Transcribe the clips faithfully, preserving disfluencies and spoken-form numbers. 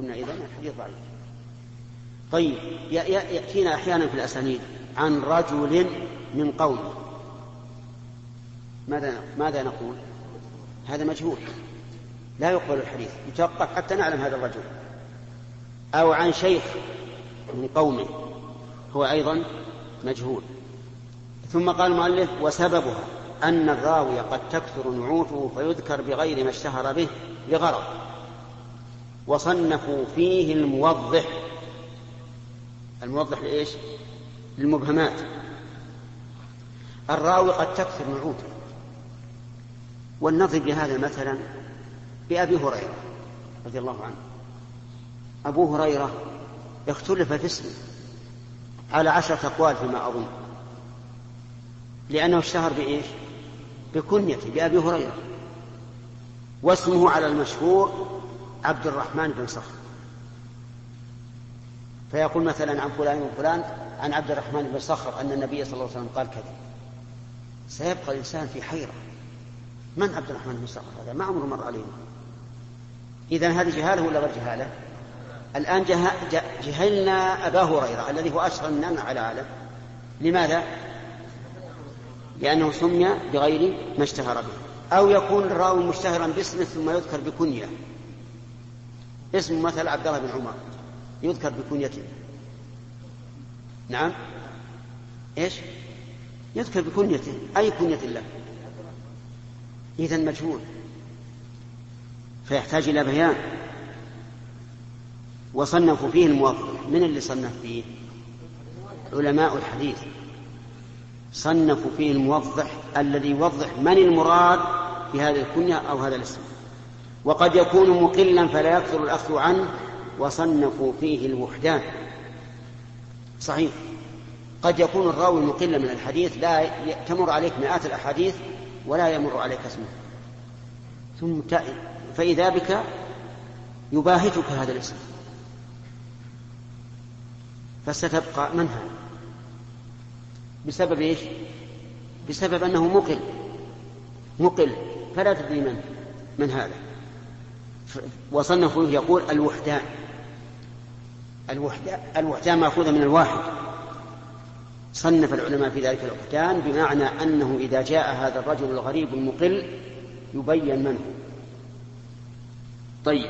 قلنا إذن الحديث ضعيف. طيب يأتينا أحيانا في الأسانيد عن رجل من قوم، ماذا ماذا نقول؟ هذا مجهول لا يقبل الحديث، يتوقف حتى نعلم هذا الرجل. أو عن شيخ من قومه، هو أيضا مجهول. ثم قال المؤلف: وسببها أن الراوي قد تكثر نعوته فيذكر بغير ما اشتهر به لغرض، وصنفوا فيه الموضح. الموضح لإيش؟ للمبهمات. الراوي قد تكثر نعوته، والنظر بهذا مثلا بأبي هريرة رضي الله عنه. أبو هريرة اختلف في اسمه على عشرة أقوال فيما أظن، لأنه اشتهر بإيش؟ بكنيته بأبي هريرة، واسمه على المشهور عبد الرحمن بن صخر، فيقول مثلا عن فلان وفلان عن عبد الرحمن بن صخر أن النبي صلى الله عليه وسلم قال كذا. سيبقى الإنسان في حيرة، من عبد الرحمن بن صخر هذا؟ ما عمره مر علينا. إذن هذه جهالة ولا غير جهالة؟ الآن جهلنا أبا هريرة الذي هو أشهر الناس على العالم. لماذا؟ لأنه سمي بغير ما اشتهر به. أو يكون الراوي مشتهرا باسمه ثم يذكر بكنية، اسمه مثل عبد الله بن عمر يذكر بكنيته. نعم، إيش؟ يذكر بكنيته، أي كنية الله، إذن مجهول، فيحتاج إلى بيان. وصنفوا فيه الموضح. من اللي صنف فيه؟ علماء الحديث صنفوا فيه الموضح الذي يوضح من المراد بهذه الكنية أو هذا الاسم. وقد يكون مقلا فلا يكثر الأخذ عنه، وصنفوا فيه الوحدان. صحيح، قد يكون الراوي مقلا من الحديث، لا تمر عليك مئات الأحاديث ولا يمر عليك اسمه، ثم فإذا بك يباهتك هذا الاسم، فستبقى منها بسبب إيش؟ بسبب أنه مقل مقل فلا تدري من من هذا. وصنفوا يقول الوحدان. الوحدان الوحدان مأخوذة من الواحد. صنف العلماء في ذلك الوحدان بمعنى أنه إذا جاء هذا الرجل الغريب المقل يبين من هو. طيب،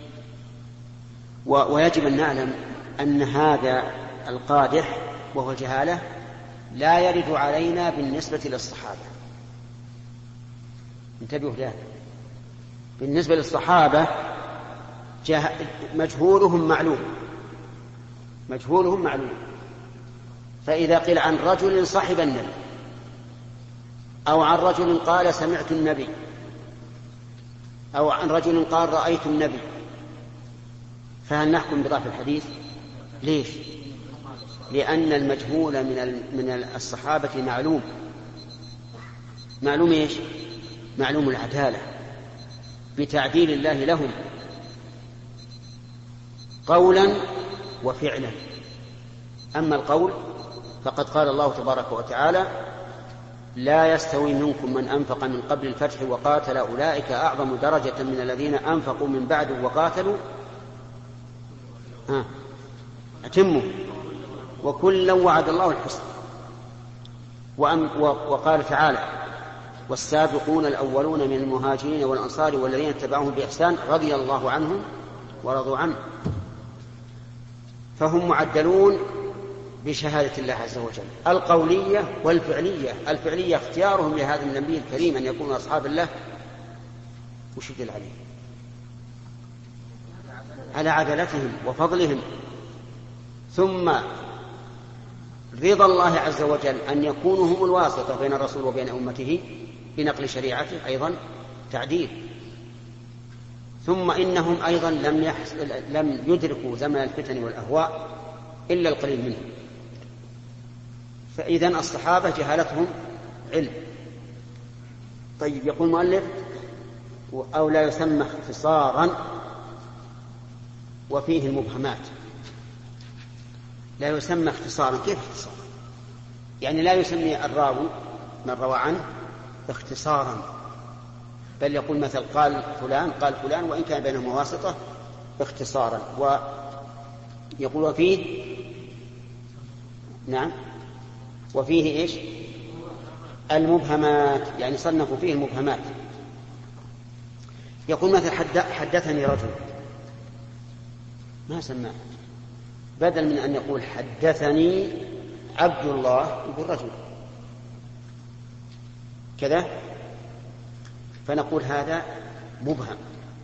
ويجب أن نعلم أن هذا القادح وهو الجهالة لا يرد علينا بالنسبة للصحابة. انتبهوا لهذا. بالنسبة للصحابة مجهولهم معلوم مجهولهم معلوم فإذا قيل عن رجل صحب النبي أو عن رجل قال سمعت النبي أو عن رجل قال رأيت النبي، فهل نحكم بضعف الحديث؟ ليش؟ لأن المجهول من من الصحابة معلوم معلوم إيش؟ معلوم العدالة بتعديل الله لهم قولا وفعلا. أما القول فقد قال الله تبارك وتعالى: لا يستوي منكم من أنفق من قبل الفتح وقاتل أولئك أعظم درجة من الذين أنفقوا من بعد وقاتلوا ها أتموا وكلا وعد الله الحسنى. وقال تعالى: والسابقون الأولون من المهاجرين والأنصار والذين اتبعوهم بإحسان رضي الله عنهم ورضوا عنه. فهم معدلون بشهادة الله عز وجل القولية والفعلية. الفعلية اختيارهم لهذا النبي الكريم أن يكونوا أصحاب الله، وش يدل عليه؟ على عدالتهم وفضلهم. ثم رضا الله عز وجل أن يكونوا هم الواسطة بين الرسول وبين أمته بنقل شريعته أيضا تعديل. ثم إنهم أيضا لم, يحس... لم يدركوا زمن الفتن والأهواء إلا القليل منهم. فإذن الصحابة جهالتهم علم. طيب، يقول المؤلف: أو لا يسمى اختصارا وفيه المبهمات. لا يسمى اختصارا. كيف اختصارا؟ يعني لا يسمي الراوي من روى عنه اختصارا، بل يقول مثل قال فلان قال فلان وإن كان بينهما واسطة اختصارا. ويقول وفيه نعم وفيه إيش المبهمات، يعني صنفوا فيه المبهمات. يقول مثل حدثني رجل ما سماه، بدل من أن يقول حدثني عبد الله يقول رجل كذا، فنقول هذا مبهم.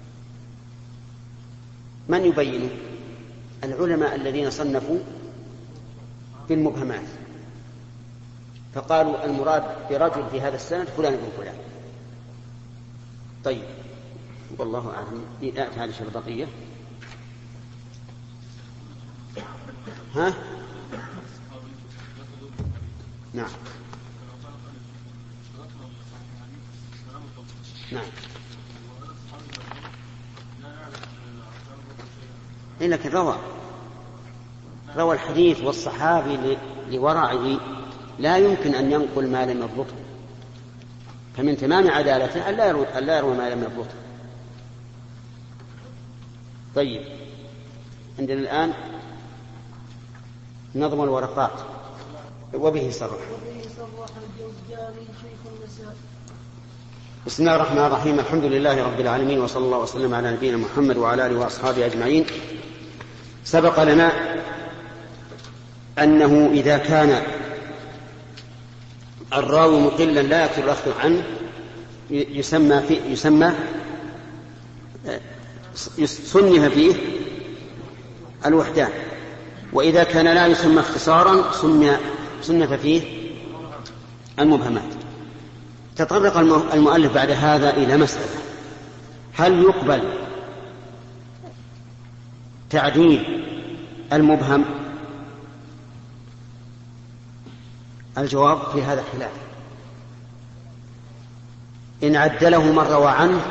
من يبينه؟ العلماء الذين صنفوا بالمبهمات، فقالوا المراد برجل في هذا السند فلان بن فلان. طيب والله أعلم. نأتي هذه البقية. ها نعم نعم لكن روى روى الحديث والصحابي لورعه لا يمكن أن ينقل ما لم يضبطه، فمن تمام عدالته أن لا يروي ما لم يضبطه. طيب عندنا الآن نظم الورقات. وبه صرح بسم الله الرحمن الرحيم. الحمد لله رب العالمين، وصلى الله وسلم على نبينا محمد وعلى آله وأصحابه أجمعين. سبق لنا أنه إذا كان الراوي مقلا لا يكثر الأخذ عنه يسمى فيه يسمى صنف فيه الوحدان، وإذا كان لا يسمى اختصارا صنف فيه المبهمات. تطرق المؤلف بعد هذا إلى مسألة: هل يقبل تعديل المبهم؟ الجواب في هذا خلاف. إن عدله من روى عنه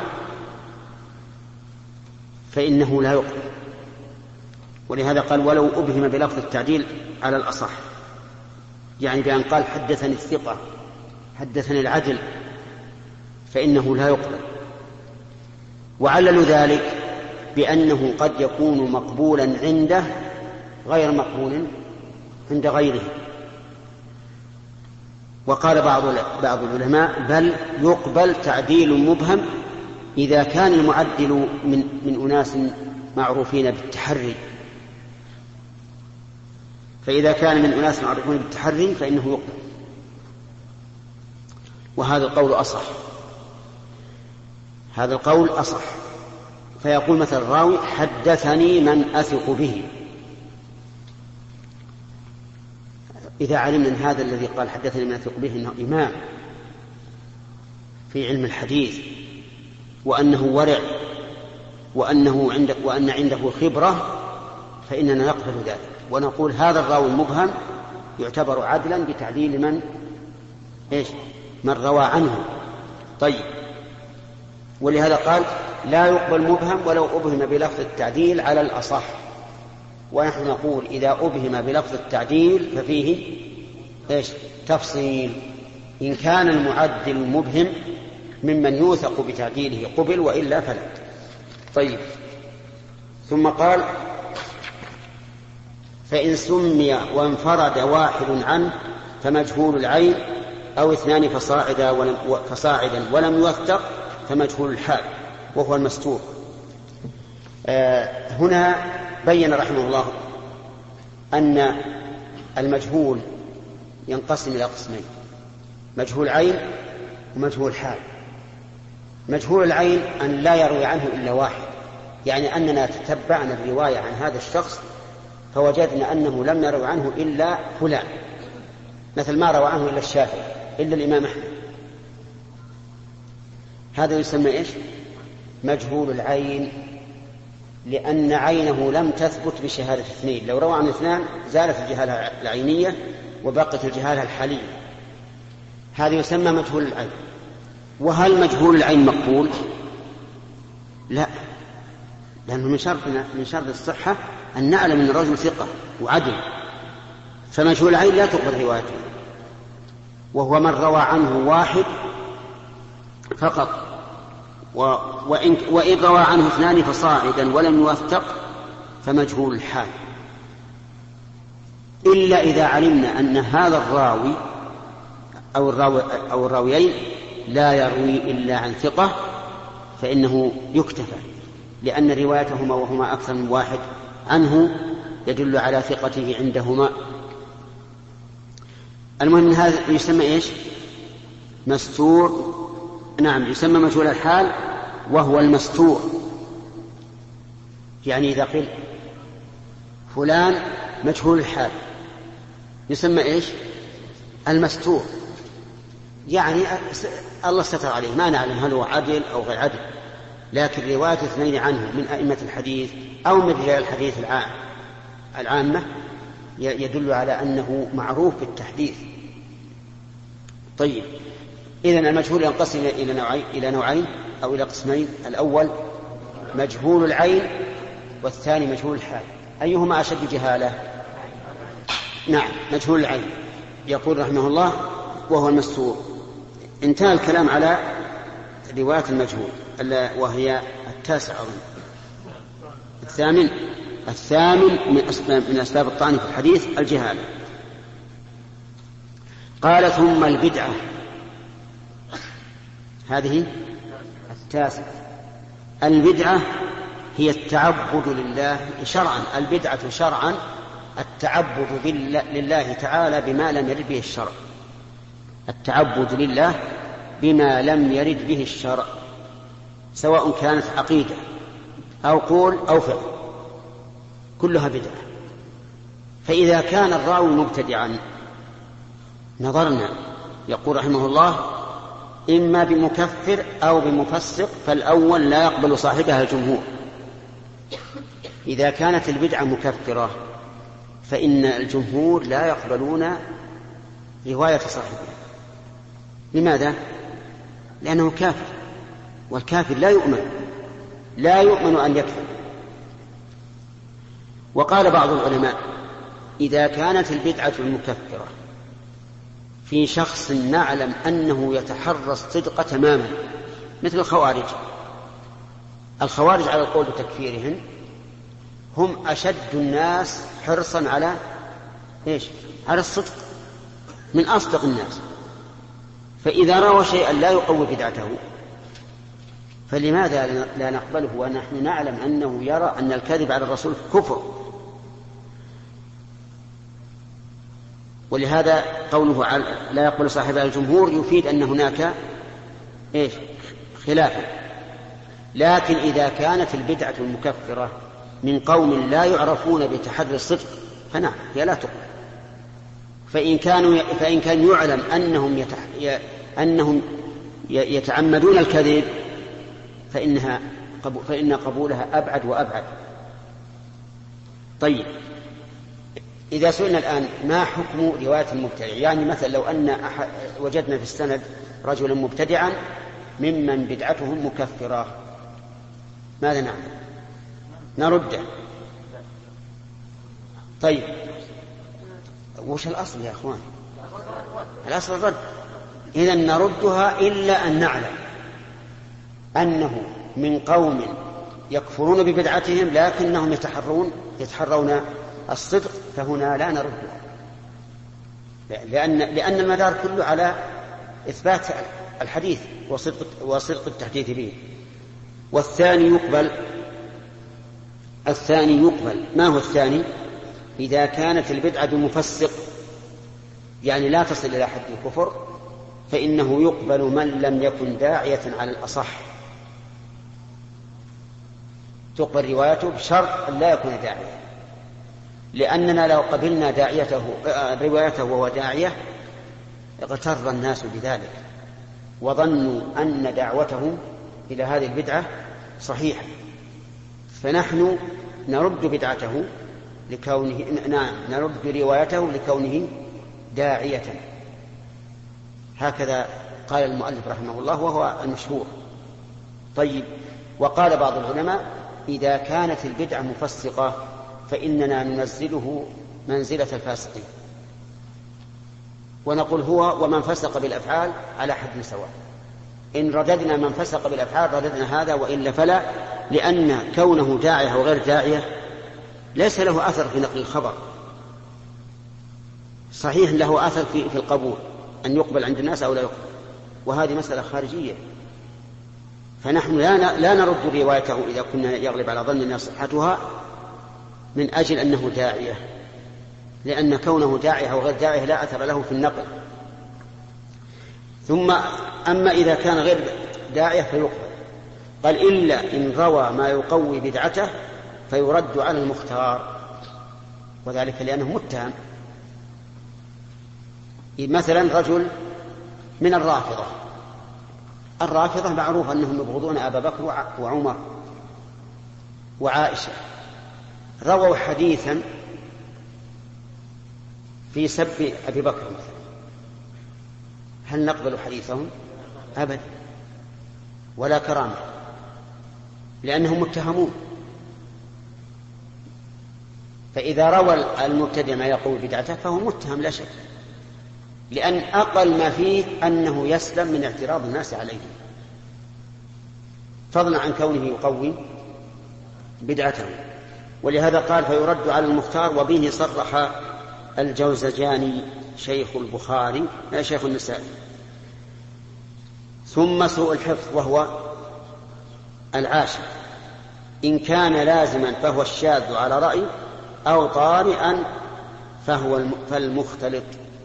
فإنه لا يقبل، ولهذا قال ولو أبهم بلفظ التعديل على الأصح، يعني بأن قال حدثني الثقة حدثني العدل فإنه لا يقبل. وعلل ذلك بأنه قد يكون مقبولا عنده غير مقبول عند غيره. وقال بعض بعض العلماء بل يقبل تعديل مبهم إذا كان المعدل من, من أناس معروفين بالتحري، فإذا كان من أناس معروفين بالتحري فإنه يقبل، وهذا القول أصح. هذا القول أصح. فيقول مثل الراوي حدثني من أثق به، إذا علمنا أن هذا الذي قال حدثني من أثق به أنه إمام في علم الحديث، وأنه ورع، وأنه عندك وأن عنده خبرة، فإننا نقبل ذلك ونقول هذا الراوي المبهم يعتبر عدلا بتعديل من إيش من روى عنه. طيب، ولهذا قال لا يقبل مبهم ولو أبهم بلفظ التعديل على الأصح. ونحن نقول إذا أبهم بلفظ التعديل ففيه إيش تفصيل. إن كان المعدل المبهم ممن يوثق بتعديله قبل، وإلا فلا. طيب، ثم قال فإن سمي وانفرد واحد عنه فمجهول العين أو اثنان فصاعدا ولم, فصاعدا ولم يوثق فمجهول الحال وهو المستور. آه هنا بين رحمه الله أن المجهول ينقسم إلى قسمين: مجهول عين ومجهول حال. مجهول العين أن لا يروي عنه إلا واحد، يعني أننا تتبعنا الرواية عن هذا الشخص فوجدنا أنه لم يروي عنه إلا فلان، مثل ما روى عنه إلا الشافعي إلا الإمام أحمد. هذا يسمى إيش؟ مجهول العين، لأن عينه لم تثبت بشهادة اثنين. لو روى عن اثنان زالت الجهالة العينية وبقت الجهالة الحالية. هذا يسمى مجهول العين. وهل مجهول العين مقبول؟ لا، لأنه من شرط من شرط الصحة أن نعلم أن الرجل ثقة وعدل، فمجهول العين لا تقبل روايته. وهو من روى عنه واحد فقط وإن, وإن روى عنه اثنان فصاعدا ولم يوثق فمجهول الحال، إلا إذا علمنا أن هذا الراوي أو, الراوي أو الراويين لا يروي إلا عن ثقة فإنه يكتفى، لأن روايتهما وهما أكثر من واحد عنه يدل على ثقته عندهما. المهم هذا يسمى إيش؟ مستور. نعم، يسمى مجهول الحال وهو المستور. يعني إذا قيل فلان مجهول الحال يسمى إيش؟ المستور، يعني الله ستر عليه، ما نعلم هل هو عدل أو غير عدل، لكن رواية اثنين عنه من أئمة الحديث أو من رجال الحديث العامة يدل على أنه معروف بالتحديث. طيب، إذن المجهول ينقسم إلى نوعين إلى نوعين أو إلى قسمين: الأول مجهول العين، والثاني مجهول الحال. أيهما أشد جهالة؟ نعم، مجهول العين. يقول رحمه الله وهو المستور. انتهى الكلام على رواية المجهول وهي التاسع. الثامن الثامن من أسباب الطعن في الحديث الجهالة. قال ثم البدعة، هذه التاسع. البدعة هي التعبد لله شرعا. البدعة شرعا التعبد لله تعالى بما لم يرد به الشرع. التعبد لله بما لم يرد به الشرع، سواء كانت عقيدة أو قول أو فعل، كلها بدعة. فإذا كان الراوي مبتدعا نظرنا، يقول رحمه الله: إما بمكفر أو بمفسق، فالأول لا يقبل صاحبها الجمهور. إذا كانت البدعة مكفرة فإن الجمهور لا يقبلون رواية صاحبها. لماذا؟ لأنه كافر، والكافر لا يؤمن لا يؤمن أن يكفر. وقال بعض العلماء: إذا كانت البدعة المكفرة في شخص نعلم أنه يتحرى الصدق تماما، مثل الخوارج. الخوارج على القول بتكفيرهم هم أشد الناس حرصا على إيش؟ على الصدق، من أصدق الناس. فإذا روى شيئا لا يقوي بدعته فلماذا لا نقبله ونحن نعلم أنه يرى أن الكذب على الرسول كفر؟ ولهذا قوله لا يقبل صاحبها الجمهور يفيد أن هناك إيش؟ خلافا. لكن إذا كانت البدعة المكفرة من قوم لا يعرفون بتحري الصدق فنعم هي لا تقبل. فإن كانوا فإن كان يعلم أنهم يتح... أنهم يتعمدون الكذب فإنها قبو... فإن قبولها أبعد وأبعد. طيب، إذا سئلنا الآن ما حكم رواية المبتدع، يعني مثلا لو أن أحد وجدنا في السند رجلا مبتدعا ممن بدعتهم مكفرة، ماذا نعمل؟ نرده. طيب، وش الأصل يا أخوان؟ الأصل الرد. إذن نردها إلا أن نعلم أنه من قوم يكفرون ببدعتهم لكنهم يتحرون يتحرون الصدق، فهنا لا نردها، لأن لأن المدار كله على إثبات الحديث وصدق وصدق التحديث به. والثاني يقبل الثاني يقبل ما هو الثاني؟ إذا كانت البدعة بمفسق، يعني لا تصل إلى حد الكفر، فإنه يقبل من لم يكن داعية على الأصح. تقبل روايته بشرط أن لا يكون داعية، لأننا لو قبلنا داعيته روايته وهو داعية اغتر الناس بذلك وظنوا أن دعوته إلى هذه البدعة صحيحة، فنحن نرد بدعته لكونه نعم نرد روايته لكونه داعية. هكذا قال المؤلف رحمه الله وهو المشهور. طيب، وقال بعض العلماء: إذا كانت البدعة مفسقة فإننا ننزله منزلة الفاسقين، ونقول هو ومن فسق بالأفعال على حد سواء. إن رددنا من فسق بالأفعال رددنا هذا وإلا فلا، لأن كونه داعية أو غير داعية ليس له أثر في نقل الخبر. صحيح له أثر في, في القبول، أن يقبل عند الناس أو لا يقبل، وهذه مسألة خارجية، فنحن لا, لا نرد روايته إذا كنا يغلب على ظننا صحتها من أجل أنه داعية، لأن كونه داعية أو غير داعية لا أثر له في النقل. ثم أما إذا كان غير داعية فيقبل. قال إلا إن روى ما يقوي بدعته فيرد على المختار، وذلك لأنه متهم. مثلا رجل من الرافضة، الرافضة معروف أنهم يبغضون أبا بكر وعمر وعائشة، رووا حديثا في سب أبي بكر مثلا، هل نقبل حديثهم؟ أبدا، ولا كرامة، لأنهم متهمون. فإذا روى المبتدع ما يقول بدعته فهو متهم لا شك، لأن أقل ما فيه أنه يسلم من اعتراض الناس عليه، فضلا عن كونه يقوي بدعته. ولهذا قال فيرد على المختار، وبه صرح الجوزجاني شيخ البخاري شيخ النسائي. ثم سوء الحفظ وهو العاشر، إن كان لازما فهو الشاذ على رأي، أو طارئا فهو فالمختلط.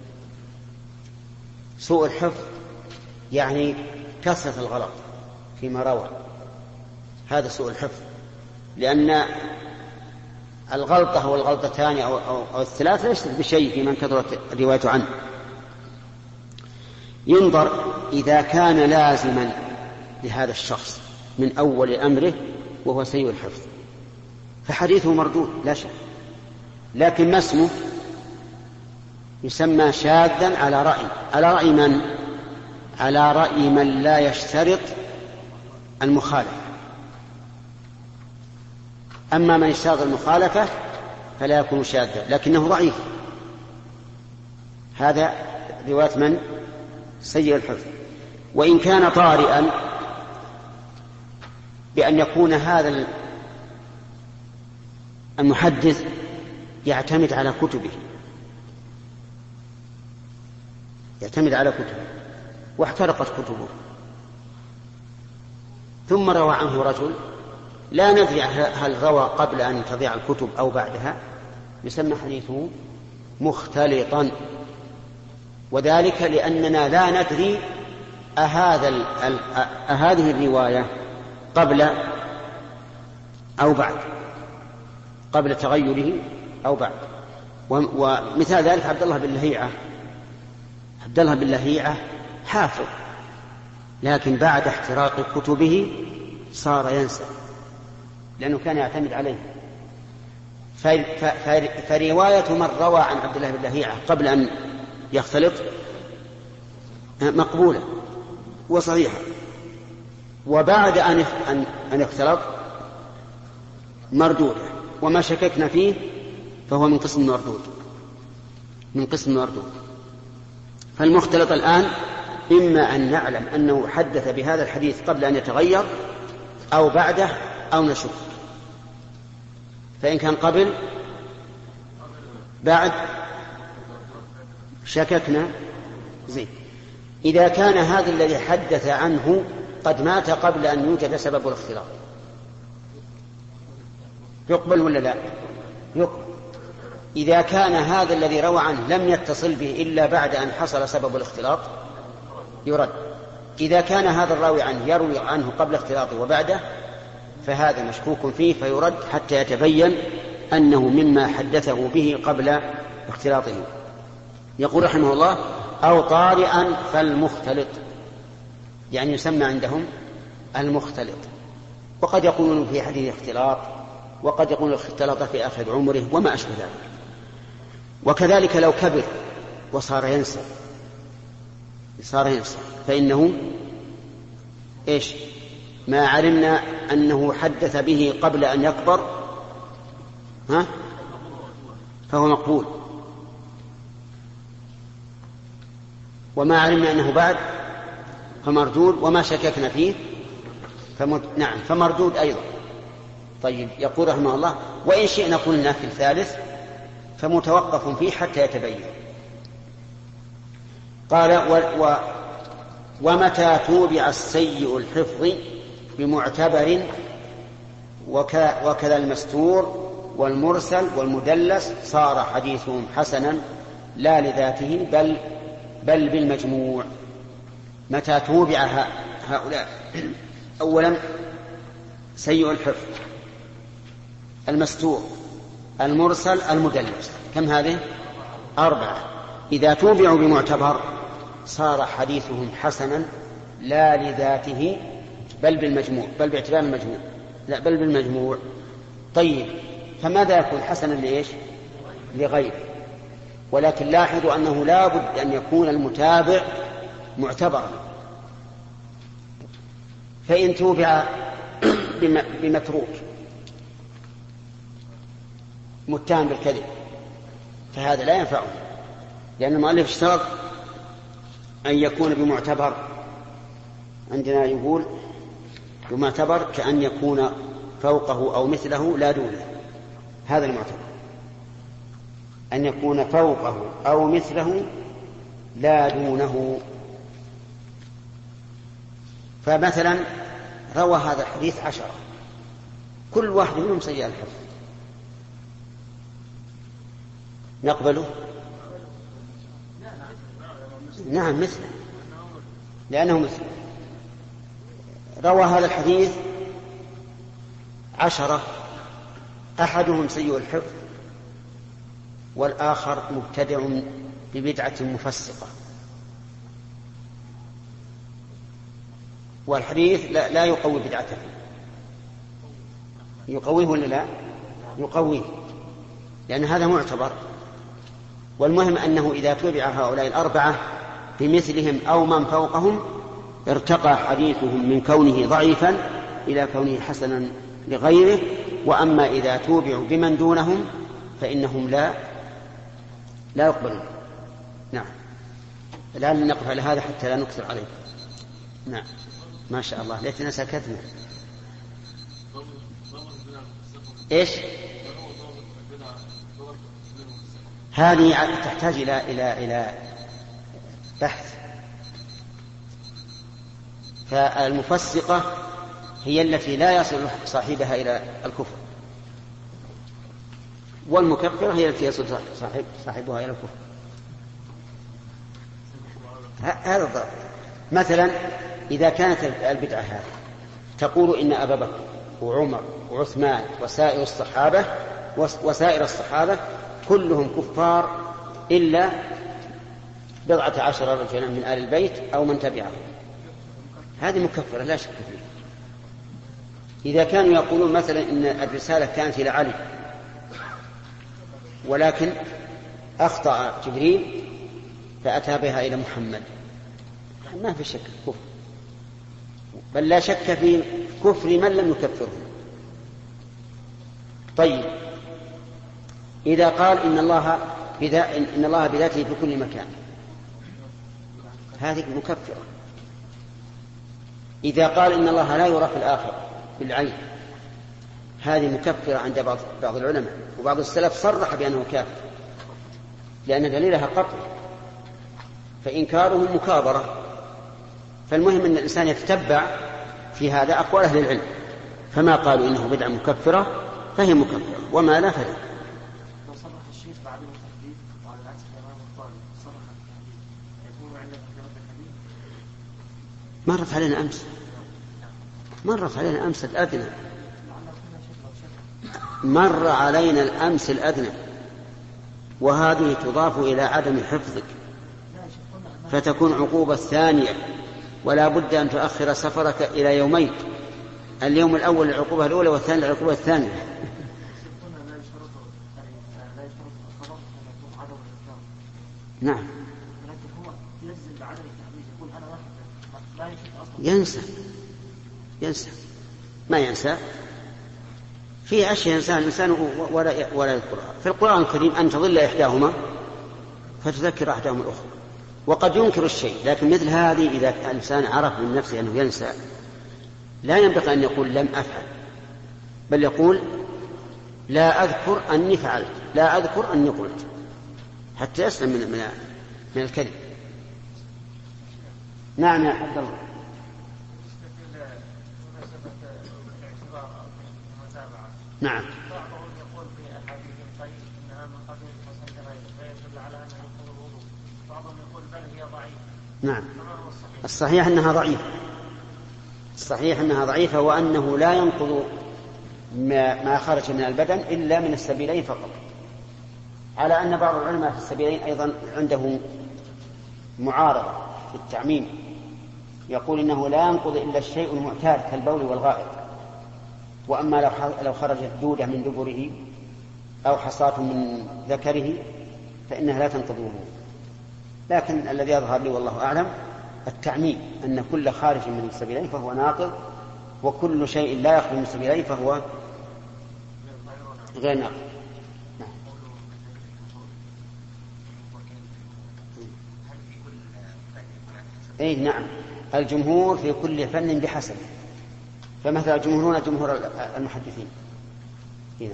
سوء الحفظ يعني كثرة الغلط فيما روى، هذا سوء الحفظ، لأن الغلطة والغلطتان أو, أو, أو الثلاثة ليست بشيء في من كثرت الرواية عنه. ينظر إذا كان لازما لهذا الشخص من أول أمره وهو سيء الحفظ فحديثه مردود لا شك، لكن ما اسمه؟ يسمى شاذا على رأي. على رأي من؟ على رأي من لا يشترط المخالفة. أما من اشترط المخالفة فلا يكون شاذا لكنه ضعيف. هذا رواية من؟ سيء الحفظ. وإن كان طارئا بأن يكون هذا المحدث يعتمد على كتبه يعتمد على كتبه واحترقت كتبه، ثم روى عنه رجل لا ندري هل روى قبل أن تضيع الكتب أو بعدها، يسمى حديثه مختلطا، وذلك لأننا لا ندري أهذا أهذه الرواية قبل أو بعد، قبل تغيره أو بعد. ومثال ذلك عبد الله بن لهيعة. عبد الله بن لهيعة حافظ، لكن بعد احتراق كتبه صار ينسى لأنه كان يعتمد عليه. فرواية من روى عن عبد الله بن لهيعة قبل أن يختلط مقبولة وصحيحة، وبعد أن أن يختلط مردودة، وما شككنا فيه فهو من قسم مردود من قسم مردود. فالمختلط الآن إما أن نعلم أنه حدث بهذا الحديث قبل أن يتغير أو بعده أو نشك. فإن كان قبل بعد شككنا زين. إذا كان هذا الذي حدث عنه قد مات قبل أن يوجد سبب الاختلاط يقبل ولا لا؟ يقبل. إذا كان هذا الذي روى عنه لم يتصل به إلا بعد أن حصل سبب الاختلاط يرد. إذا كان هذا الراوي عنه يروي عنه قبل اختلاطه وبعده فهذا مشكوك فيه فيرد حتى يتبين أنه مما حدثه به قبل اختلاطه. يقول رحمه الله أو طارئا فالمختلط، يعني يسمى عندهم المختلط. وقد يقولون في حديث اختلاط، وقد يقول اختلط في آخر عمره وما أشبه ذلك. وكذلك لو كبر وصار ينسى صار ينسى فإنه إيش؟ ما علمنا أنه حدث به قبل أن يكبر ها فهو مقبول، وما علمنا أنه بعد فمردود، وما شككنا فيه فمت... نعم فمردود أيضا. طيب يقول رحمه الله: وإن شئنا قلنا في الثالث فمتوقف فيه حتى يتبين. قال: و... و... ومتى توبع السيء الحفظ بمعتبر وك... وكذا المستور والمرسل والمدلس صار حديثهم حسنا لا لذاته بل بل بالمجموع. متى توبع هؤلاء: أولا سيء الحفظ، المستور، المرسل، المدلس، كم هذه؟ أربعة. إذا توبعوا بمعتبر صار حديثهم حسنا لا لذاته بل بالمجموع، بل باعتبار المجموع، لا بل بالمجموع. طيب فماذا يكون حسنا لإيش؟ لغيره. ولكن لاحظوا أنه لا بد أن يكون المتابع معتبرا. فإن توبع بمتروك متهم بالكذب فهذا لا ينفعه، لأن المؤلف اشترط أن يكون بمعتبر. عندنا يقول بمعتبر كأن يكون فوقه أو مثله لا دونه، هذا المعتبر، أن يكون فوقه أو مثله لا دونه. فمثلا روى هذا الحديث عشرة، كل واحد منهم سيء الحفظ، نقبله؟ نعم مثله، لأنه مثله. روى هذا الحديث عشرة، أحدهم سيء الحفظ والآخر مبتدع ببدعة مفسقة، والحديث لا, لا يقوي بدعته، يقويه ولا لا؟ يقويه، لأن هذا معتبر. والمهم أنه إذا تبع هؤلاء الأربعة بمثلهم أو من فوقهم ارتقى حديثهم من كونه ضعيفا إلى كونه حسنا لغيره. وأما إذا توبعوا بمن دونهم فإنهم لا لا يقبلون. نعم، الآن نقف على هذا حتى لا نكثر عليه. نعم ما شاء الله، ليتنا سكتنا. إيش هذه؟ تحتاج إلى إلى إلى بحث. فالمفسقة هي التي لا يصل صاحبها إلى الكفر، والمكفرة هي التي يصل صاحب صاحبها إلى الكفر. هذا الضرب. مثلا إذا كانت البدعة هذه تقول إن أبا بكر وعمر وعثمان وسائر الصحابة وسائر الصحابة كلهم كفار إلا بضعة عشر رجلا من آل البيت أو من تبعهم، هذه مكفرة لا شك فيها. إذا كانوا يقولون مثلا إن الرسالة كانت إلى علي ولكن أخطأ جبريل فأتى بها إلى محمد، ما في شك كفر، بل لا شك في كفر من لم يكفره. طيب إذا قال إن الله بذا إن الله بذاته في كل مكان، هذه مكفرة. إذا قال إن الله لا يرى في الآخرة بالعين، هذه مكفرة عند بعض بعض العلماء، وبعض السلف صرح بأنه كافر لأن دليلها قطع، فإنكاره مكابرة. فالمهم أن الإنسان يتتبع في هذا أقوال أهل العلم، فما قالوا إنه بدعة مكفرة فهي مكفرة، وما لا فلا. لو صرح الشيخ بعد التحديث وعلى العكس كلام الطالب صرح التحديث يكون عند الحديث. مرت علينا أمس مرت علينا أمس الأدنى مر علينا الأمس الأدنى وهذه تضاف إلى عدم حفظك فتكون عقوبة ثانية، ولا بد أن تؤخر سفرك إلى يومين، اليوم الأول العقوبة الأولى والثاني العقوبة الثانية. نعم ينسى ينسى ما ينسى في أشياء ينسى الإنسان ولا ولا يذكرها. في القرآن الكريم أن تضل إحداهما فتذكر إحداهما الأخرى، وقد ينكر الشيء، لكن مثل هذه إذا كان الإنسان عرف من نفسه أنه ينسى لا ينبغي أن يقول لم أفعل، بل يقول لا أذكر أني فعلت، لا أذكر أني قلت، حتى يسلم من, من, من الكذب. نعم يا عبد الله. نعم. بعضهم يقول في أحاديث الطيب إنها من قبل المصنف فيدل على أنه ينقض الوضوء، بعضهم يقول بل هي ضعيفة. نعم. الصحيح أنها ضعيفة، الصحيح أنها ضعيفة، وأنه لا ينقض ما خرج من البدن إلا من السبيلين فقط، على أن بعض العلماء في السبيلين أيضا عنده معارضة في التعميم، يقول إنه لا ينقض إلا الشيء المعتاد كالبول والغائط، وأما لو خرجت دودة من دبره أو حصاة من ذكره فإنها لا تنقضه. لكن الذي يظهر لي والله أعلم التعميم، أن كل خارج من السبيلين فهو ناقض، وكل شيء لا يخرج من السبيلين فهو غير ناقض. نعم. أي نعم، الجمهور في كل فن بحسب، فمثلا جمهورنا جمهور المحدثين. هنا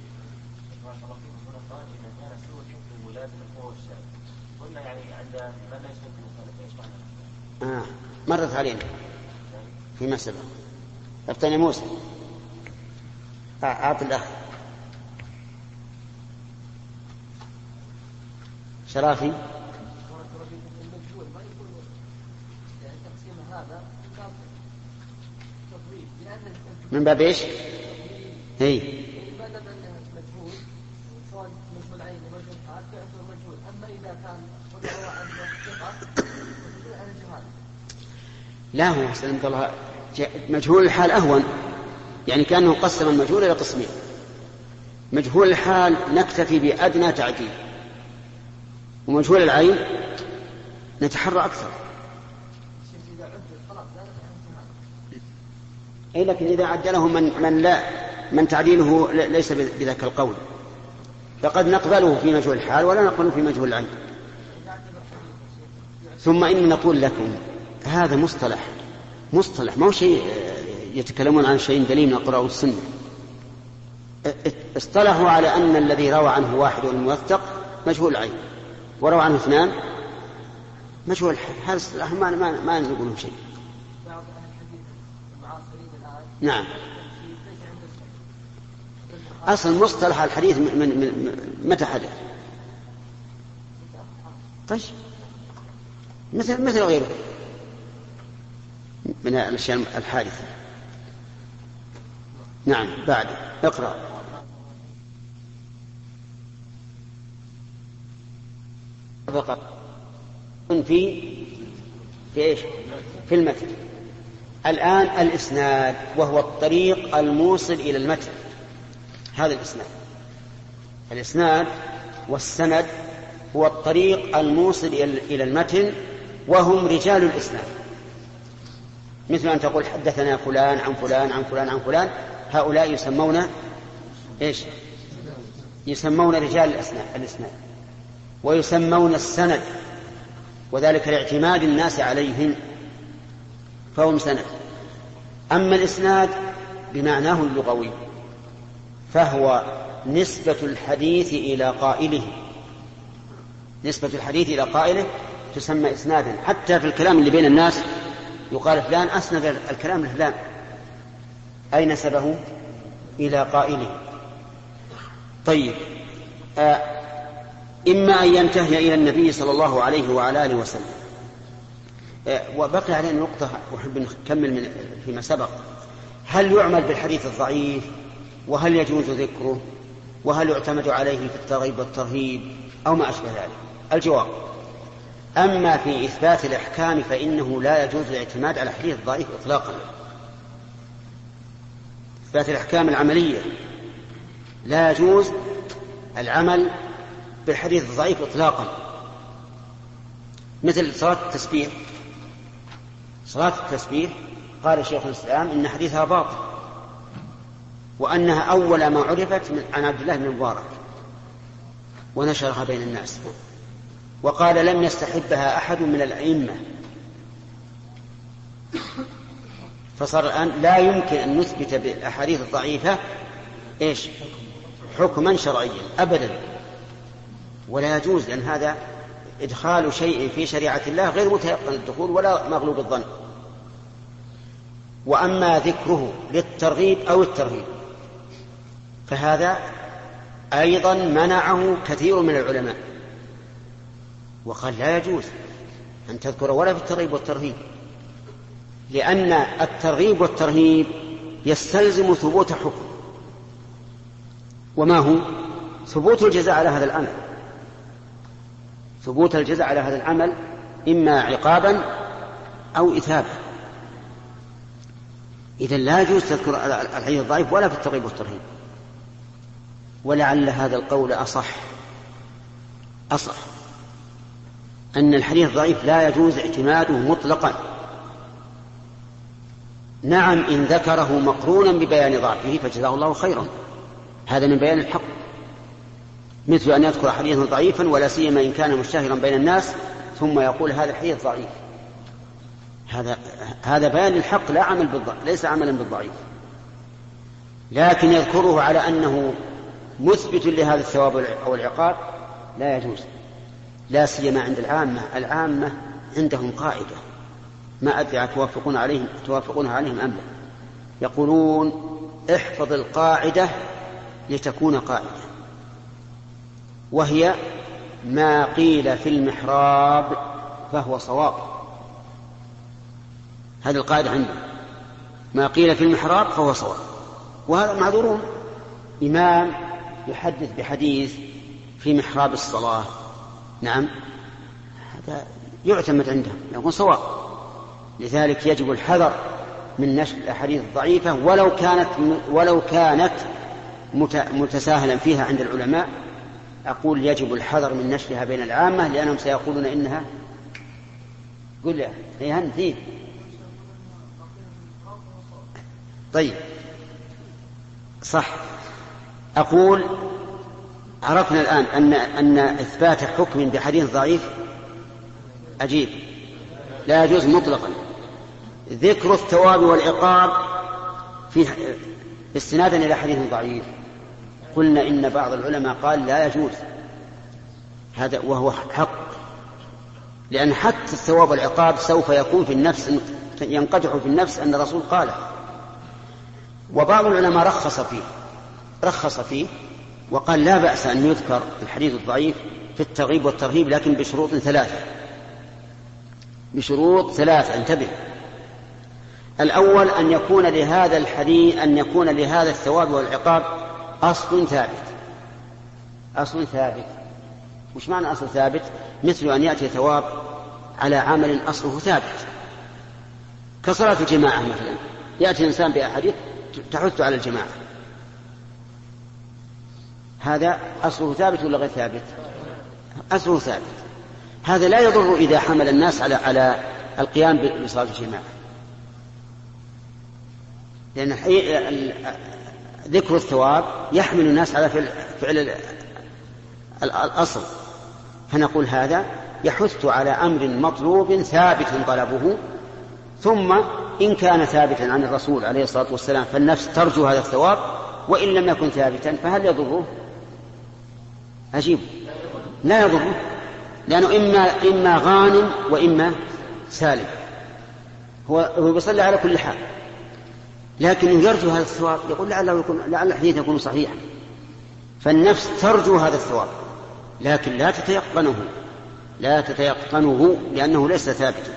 آه. مرت علينا فيما سبق. أفتني موسى أعطي الأخ شرافي من باب ايش؟ هي لا، هو سلمت الله مجهول الحال أهون، يعني كأنه قسم المجهول إلى قسمين. مجهول الحال نكتفي بأدنى تعديل، ومجهول العين نتحرى أكثر. أي لكن إذا عدله من, من لا من تعديله ليس بذاك القول، فقد نقبله في مجهول الحال ولا نقبله في مجهول العين. ثم إن نقول لكم هذا مصطلح مصطلح ما هو شيء يتكلمون عن شيء دليل من القرآن والسنة. اصطلحوا على أن الذي روى عنه واحد الموثق مجهول العين، وروى عنه اثنان مجهول الحال. هذا اصطلاح ما ما ما نقولهم شيء. نعم. أصل مصطلح الحديث من, من, من متى حدث؟ طيب مثل مثل غيره من الأشياء الحادثة. نعم. بعد اقرأ. فقط في في ايش؟ في المتن. الآن الإسناد وهو الطريق الموصل إلى المتن، هذا الإسناد. الإسناد والسند هو الطريق الموصل إلى المتن، وهم رجال الإسناد. مثل أن تقول حدثنا فلان عن فلان عن فلان عن فلان، هؤلاء يسمون إيش؟ يسمون رجال الإسناد، ويسمون السند، وذلك لاعتماد الناس عليهم فهم سند. أما الإسناد بمعناه اللغوي فهو نسبة الحديث إلى قائله، نسبة الحديث إلى قائله تسمى إسنادا. حتى في الكلام اللي بين الناس يقال فلان أسند الكلام لفلان، أي نسبه إلى قائله. طيب آه إما أن ينتهي إلى النبي صلى الله عليه وعلى آله وسلم. آه وبقي علينا نقطة وحب نكمل من فيما سبق. هل يعمل بالحديث الضعيف؟ وهل يجوز ذكره؟ وهل يعتمد عليه في الترغيب والترهيب أو ما أشبه ذلك؟ الجواب: أما في إثبات الأحكام فإنه لا يجوز الاعتماد على الحديث الضعيف إطلاقا. إثبات الأحكام العملية لا يجوز العمل بالحديث الضعيف إطلاقا، مثل صلاة التسبيح. صلاة التسبيح قال شيخ الإسلام إن حديثها باطل، وأنها أول ما عرفت عن عبد الله بن المبارك ونشرها بين الناس. وقال لم يستحبها أحد من الأئمة، فصار الآن لا يمكن أن نثبت بالأحاديث الضعيفة إيش حكما شرعيا أبدا، ولا يجوز، لأن هذا إدخال شيء في شريعة الله غير متيقن الدخول ولا مغلوب الظن. وأما ذكره للترغيب أو الترهيب فهذا أيضا منعه كثير من العلماء، وقال لا يجوز أن تذكر ولا في الترغيب والترهيب، لأن الترغيب والترهيب يستلزم ثبوت حكم، وما هو ثبوت الجزاء على هذا العمل، ثبوت الجزاء على هذا العمل إما عقابا أو إثابة. إذن لا يجوز تذكر الحديث الضعيف ولا في الترغيب والترهيب. ولعل هذا القول أصح أصح أن الحديث الضعيف لا يجوز اعتماده مطلقا. نعم إن ذكره مقرونا ببيان ضعفه فجزاه الله خيرا، هذا من بيان الحق، مثل أن يذكر حديثا ضعيفا ولا سيما إن كان مشتهرا بين الناس ثم يقول هذا الحديث ضعيف، هذا هذا بيان الحق لا عمل بالضعيف، ليس عملا بالضعيف. لكن يذكره على أنه مثبت لهذا الثواب أو العقاب لا يجوز، لا سيما عند العامة. العامة عندهم قاعدة ما أدري توافقون عليهم توافقون عليهم أم لا، يقولون احفظ القاعدة لتكون قاعدة، وهي ما قيل في المحراب فهو صواب. هذه القاعدة عندهم، ما قيل في المحراب فهو صواب. وهذا معذورون، إمام يحدث بحديث في محراب الصلاة، نعم هذا يعتمد عندهم يكون صواب. لذلك يجب الحذر من نشر الأحاديث الضعيفة ولو كانت ولو كانت متساهلا فيها عند العلماء. أقول يجب الحذر من نشرها بين العامة، لأنهم سيقولون إنها قل لي هي هنثيب. طيب صح. أقول عرفنا الآن أن أن إثبات حكم بحديث ضعيف عجيب لا يجوز مطلقا. ذكر الثواب والعقاب في استنادا إلى حديث ضعيف، قلنا إن بعض العلماء قال لا يجوز هذا، وهو حق، لأن حتى الثواب والعقاب سوف يكون في النفس، ينقدح في النفس أن الرسول قاله. وبعض العلماء رخص فيه رخص فيه وقال لا بأس أن يذكر الحديث الضعيف في الترغيب والترهيب، لكن بشروط ثلاثة بشروط ثلاثة انتبه. الأول أن يكون لهذا الحديث أن يكون لهذا الثواب والعقاب أصل ثابت. أصل ثابت وش معنى أصل ثابت؟ مثل أن يأتي ثواب على عمل أصله ثابت كصلاة الجماعة مثلا، يأتي الإنسان بأحاديث تحث على الجماعة، هذا أصله ثابت ولا غير ثابت؟ أصله ثابت. هذا لا يضر إذا حمل الناس على على القيام بصلاة الجماعة، لأن ذكر الثواب يحمل الناس على فعل الأصل. فنقول هذا يحث على أمر مطلوب ثابت طلبه، ثم إن كان ثابتا عن الرسول عليه الصلاة والسلام فالنفس ترجو هذا الثواب، وإن لم يكن ثابتا فهل يضره؟ أجيب لا يضره، لأنه إما, إما غانم وإما سالم، هو, هو بيصلي على كل حال، لكنه يرجو هذا الثواب، يقول لعله يكون لعل الحديث يكون صحيحا، فالنفس ترجو هذا الثواب لكن لا تتيقنه لا تتيقنه لأنه ليس ثابتا.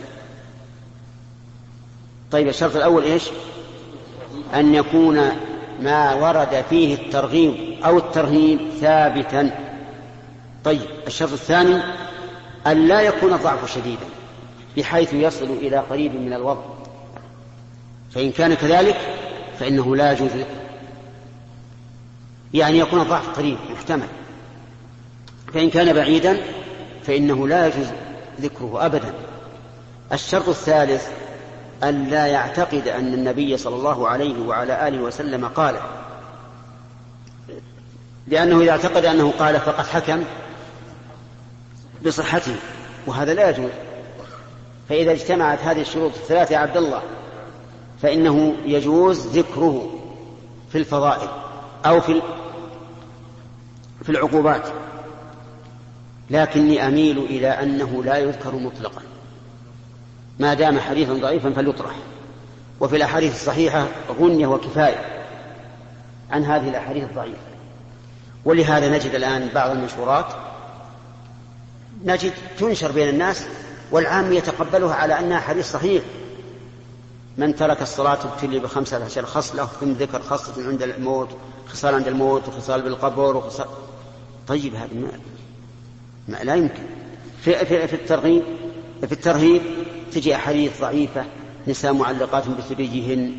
طيب الشرط الأول إيش؟ أن يكون ما ورد فيه الترغيب أو الترهيب ثابتا. طيب الشرط الثاني أن لا يكون الضعف شديدا بحيث يصل إلى قريب من الوضع، فإن كان كذلك فإنه لا يجوز، يعني يكون الضعف قريب محتمل، فإن كان بعيدا فإنه لا يجوز ذكره أبدا. الشرط الثالث أن لا يعتقد أن النبي صلى الله عليه وعلى آله وسلم قال، لأنه إذا اعتقد أنه قال فقد حكم بصحته، وهذا لا يجوز. فإذا اجتمعت هذه الشروط الثلاثة يا عبد الله فإنه يجوز ذكره في الفضائل أو في في العقوبات، لكني أميل إلى أنه لا يذكر مطلقا ما دام حديثا ضعيفا فليطرح. وفي الأحاديث الصحيحة غنية وكفاية عن هذه الأحاديث الضعيفة. ولهذا نجد الآن بعض المنشورات نجد تنشر بين الناس والعام يتقبلها على أنها حديث صحيح: من ترك الصلاة ابتلي بخمسة عشر خصلة، ثم ذكر خصلة عند الموت، خصال عند الموت، وخصال بالقبر، وخصال. طيب هذا ما, ما لا يمكن. في, في, في الترغيب في الترهيب تجي أحاديث ضعيفة: نساء معلقات بثديهن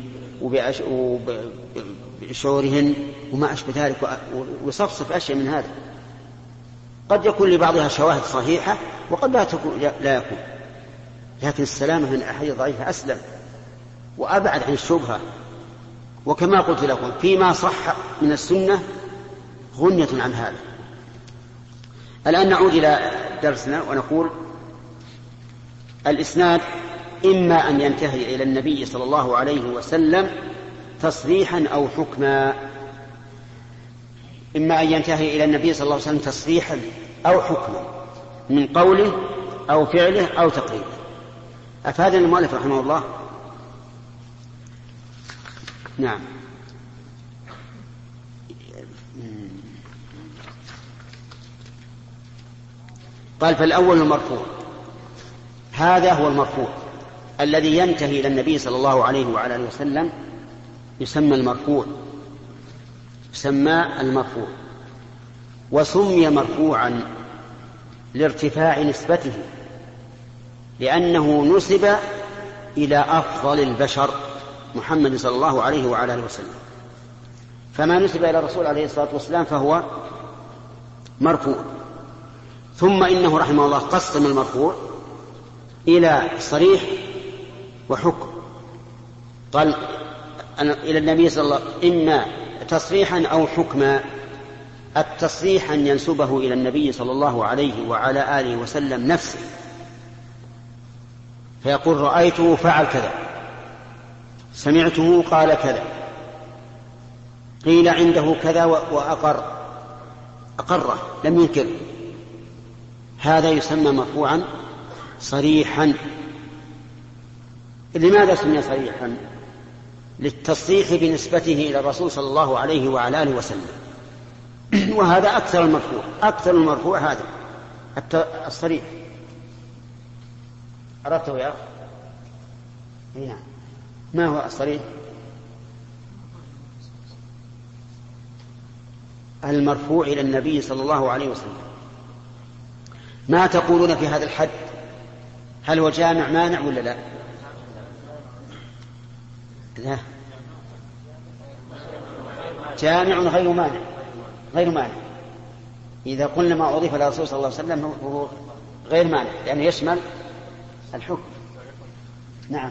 وبشعورهن وما أشبه ذلك، ويصفصف أشياء من هذا. قد يكون لبعضها شواهد صحيحة وقد لا, تكون لا يكون، لكن السلامة من أحاديث ضعيفة أسلم وأبعد عن الشبهة. وكما قلت لكم فيما صح من السنة غنية عن هذا. الآن نعود إلى درسنا ونقول: الإسناد إما أن ينتهي إلى النبي صلى الله عليه وسلم تصريحا أو حكما. إما أن ينتهي إلى النبي صلى الله عليه وسلم تصريحا أو حكما من قوله أو فعله أو تقريره. أفادنا المؤلف رحمه الله. نعم. قال: فالأول المرفوع. هذا هو المرفوع الذي ينتهي إلى النبي صلى الله عليه وعلى آله وسلم، يسمى المرفوع، يسمى المرفوع. وسمي مرفوعا لارتفاع نسبته، لأنه نسب إلى أفضل البشر محمد صلى الله عليه وعلى آله وسلم. فما نسب إلى الرسول عليه الصلاة والسلام فهو مرفوع. ثم إنه رحمه الله قسم المرفوع إلى صريح وحكم. قال إلى النبي صلى الله عليه وسلم إما تصريحا أو حكما. التصريح أن ينسبه إلى النبي صلى الله عليه وعلى آله وسلم نفسه، فيقول: رأيته فعل كذا، سمعته قال كذا، قيل عنده كذا وأقر أقره لم ينكر. هذا يسمى مرفوعا صريحا. لماذا سمي صريحا؟ للتصريح بنسبته إلى الرسول صلى الله عليه وعلى آله وسلم. وهذا أكثر المرفوع. أكثر المرفوع هذا الصريح. عرفته يا أخي؟ نعم. ما هو الصريح؟ المرفوع إلى النبي صلى الله عليه وسلم. ما تقولون في هذا الحد؟ هل هو جامع مانع ولا لا؟ لا، جامع غير مانع. غير مانع. إذا قلنا ما أضيف إلى الرسول صلى الله عليه وسلم هو غير مانع، لأنه يعني يشمل الحكم. نعم.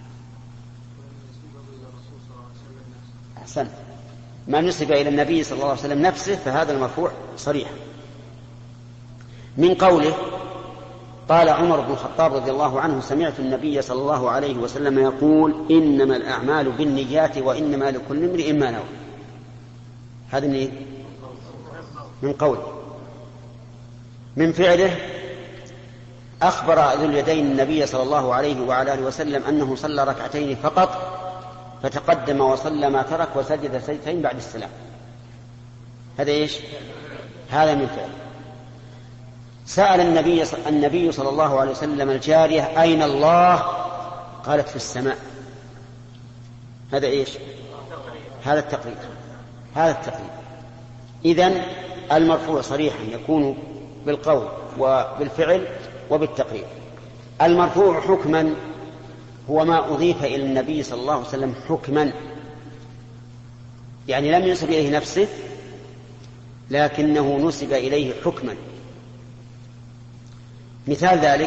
أحسنت. ما نسب إلى النبي صلى الله عليه وسلم نفسه فهذا المرفوع صريح. من قوله: قال عمر بن الخطاب رضي الله عنه: سمعت النبي صلى الله عليه وسلم يقول: إنما الأعمال بالنيات وإنما لكل امرئ ما نوى. هذا من قوله. من فعله: أخبر ذو اليدين النبي صلى الله عليه وعلى آله وسلم أنه صلى ركعتين فقط، فتقدم وصلى ما ترك وسجد سجدتين بعد السلام. هذا إيش؟ هذا من فعله. سأل النبي النبي صلى الله عليه وسلم الجارية: أين الله؟ قالت: في السماء. هذا إيش؟ هذا التقرير. هذا التقرير. إذن المرفوع صريحا يكون بالقول وبالفعل وبالتقرير. المرفوع حكما هو ما أضيف إلى النبي صلى الله عليه وسلم حكما، يعني لم ينسب إليه نفسه لكنه نسب إليه حكما. مثال ذلك: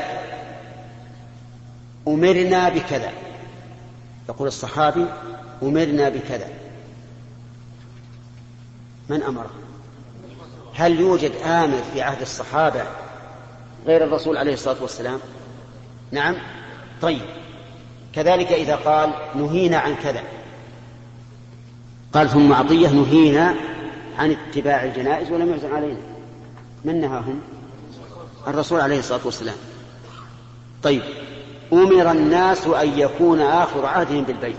أمرنا بكذا. يقول الصحابي: أمرنا بكذا. من أمره؟ هل يوجد آمر في عهد الصحابة غير الرسول عليه الصلاة والسلام؟ نعم. طيب كذلك إذا قال نهينا عن كذا، قال ثم عطية نهينا عن اتباع الجنائز ولم يعزم علينا، من نهاهم؟ الرسول عليه الصلاة والسلام. طيب أمر الناس أن يكون آخر عهدهم بالبيت،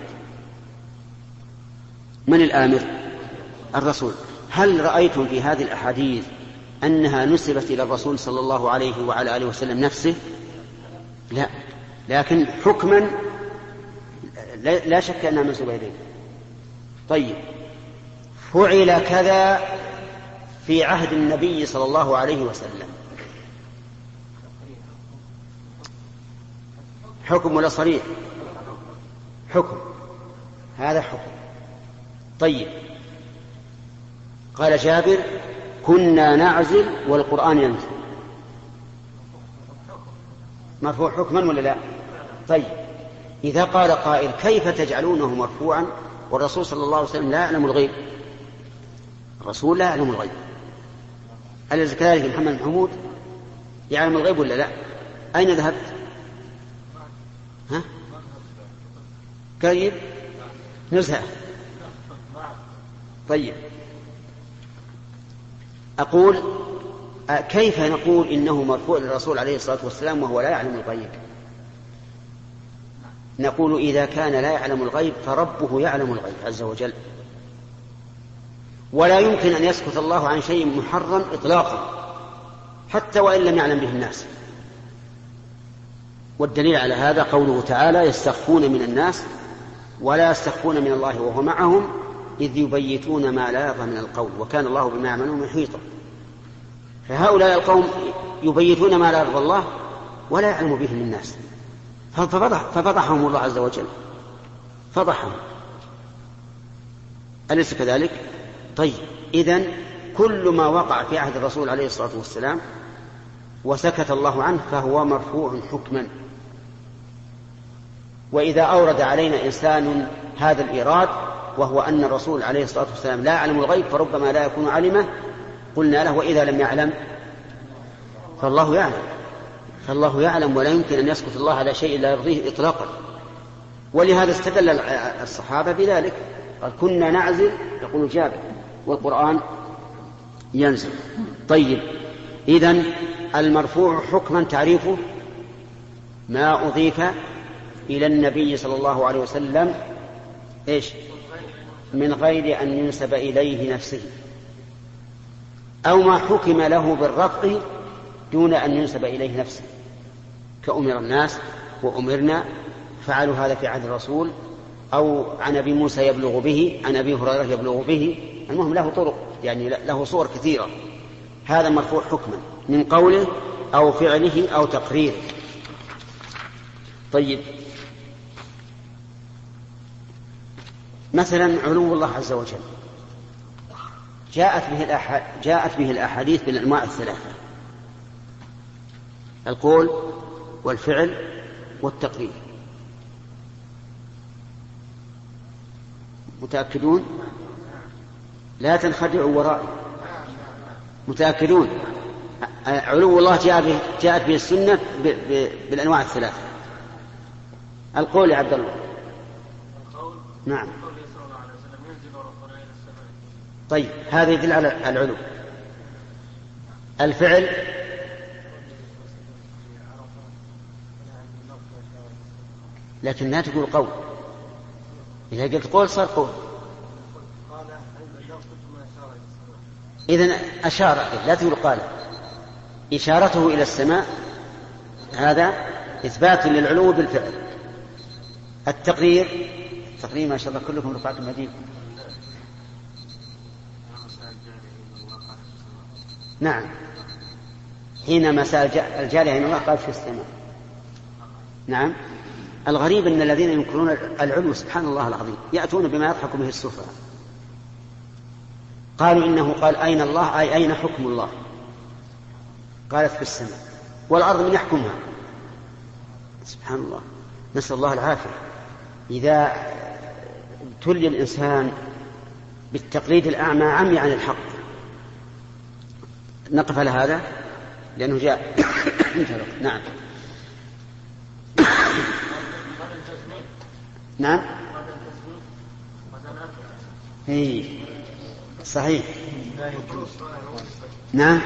من الآمر؟ الرسول. هل رأيتم في هذه الأحاديث أنها نسبت إلى الرسول صلى الله عليه وعلى آله وسلم نفسه؟ لا، لكن حكما لا شك أنها منسوبة إليه. طيب فعل كذا في عهد النبي صلى الله عليه وسلم، حكم ولا صريح؟ حكم، هذا حكم. طيب قال جابر كنا نعزل والقرآن ينزل، مرفوع حكما ولا لا؟ طيب إذا قال قائل كيف تجعلونه مرفوعا والرسول صلى الله عليه وسلم لا يعلم الغيب؟ الرسول لا يعلم الغيب، أليس كذلك محمد محمود يعلم الغيب ولا لا؟ أين ذهبت؟ ها؟ كيف نزهة؟ طيب أقول كيف نقول إنه مرفوع للرسول عليه الصلاة والسلام وهو لا يعلم الغيب؟ نقول إذا كان لا يعلم الغيب فربه يعلم الغيب عز وجل، ولا يمكن أن يسكت الله عن شيء محرم إطلاقا حتى وإن لم يعلم به الناس. والدليل على هذا قوله تعالى يستخفون من الناس ولا يستخفون من الله وهو معهم إذ يبيتون ما لا يرضى من القول وكان الله بما يعملون محيطا. فهؤلاء القوم يبيتون ما لا يرضى الله ولا يعلم به الناس، ففضح ففضحهم الله عز وجل، فضحهم، أليس كذلك؟ طيب إذن كل ما وقع في عهد الرسول عليه الصلاة والسلام وسكت الله عنه فهو مرفوع حكما. وإذا أورد علينا إنسان هذا الإيراد وهو أن الرسول عليه الصلاة والسلام لا يعلم الغيب فربما لا يكون علمه، قلنا له وإذا لم يعلم فالله يعلم، فالله يعلم ولا يمكن أن يسكت الله على شيء لا يرضيه إطلاقا. ولهذا استدل الصحابة بذلك، قال كنا نعزل يقول جابر والقرآن ينزل. طيب إذن المرفوع حكما تعريفه ما أضيف إلى النبي صلى الله عليه وسلم إيش؟ من غير أن ينسب إليه نفسه، أو ما حكم له بالرفع دون أن ينسب إليه نفسه، كأمر الناس وأمرنا، فعلوا هذا في عهد الرسول، أو عن أبي موسى يبلغ به، عن أبي هريرة يبلغ به، المهم له طرق يعني له صور كثيرة. هذا مرفوع حكما من قوله أو فعله أو تقريره. طيب مثلا علو الله عز وجل جاءت به الأح... جاءت به الأحاديث بالأنواع الثلاثة، القول والفعل والتقرير. متأكدون؟ لا تنخدعوا ورائي، متأكدون؟ علو الله جاء به جاءت به السنة ب... ب... بالأنواع الثلاثة. القول يا عبد الله. نعم. طيب هذا يدل على العلو. الفعل لكن لا تقول قول، إذا قلت قول صار قول. إذن أشار، لا تقول قال. إشارته إلى السماء هذا إثبات للعلو بالفعل. التقرير، التقرير ما شاء الله كلكم رفعتم مدين. نعم، حينما سأل الجارية عن الله قال في السماء. نعم. الغريب أن الذين ينكرون العلو سبحان الله العظيم يأتون بما يضحك به السفهاء. قالوا إنه قال أين الله أي أين حكم الله؟ قالت في السماء، والأرض من يحكمها؟ سبحان الله، نسأل الله العافية. إذا ابتلي الإنسان بالتقليد الأعمى عمي عن الحق. نقف على هذا لأنه جاء انتهى الوقت. نعم. نعم. اي صحيح. نعم.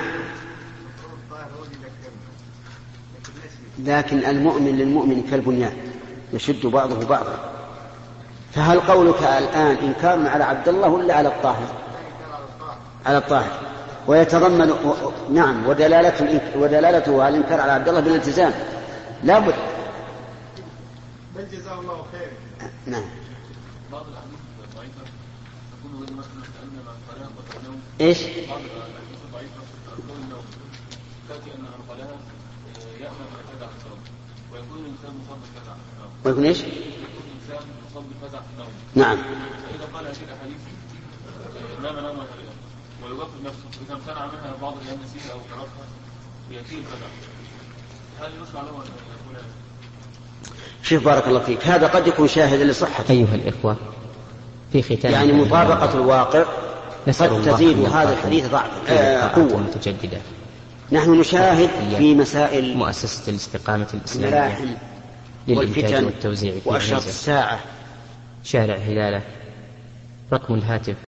لكن المؤمن للمؤمن كالبنيان يشد بعضه بعضا. فهل قولك الآن إنكار على عبد الله ولا على الطاهر؟ على الطاهر. ويتضمن و... نعم ودلالته ودلالته على الإنكار على عبد الله بالالتزام لا بد. بل جزاه الله خير. نعم. بعض الأحاديث الضعيفة تكون مثلا كأن عن قلاها إيش؟ بعض الأحاديث الضعيفة تكون النوم تأتي أن عن قلاها يأمن من كذا عن النوم ويكون الإنسان مصاب بكذا عن النوم. ويكون إيش؟ يكون الإنسان مصاب بكذا عن النوم. نعم. فإذا قال هذه الأحاديث نام نوما هريئا ويوقف نفسه إذا امتنع منها بعض الأيام نسيها أو تركها يأتيه الكذا. هل يشرع له أن يقول هذا؟ شوف بارك الله فيك، هذا قد يكون شاهدا لصحة. أيها الإخوة في ختام يعني مطابقة الواقع قد تزيد هذا الحديث ضعف آه قوة متجددة. نحن نشاهد في مسائل مؤسسة الاستقامة الإسلامية للإنتاج والتوزيع وأشراط الساعة شارع هلالة رقم الهاتف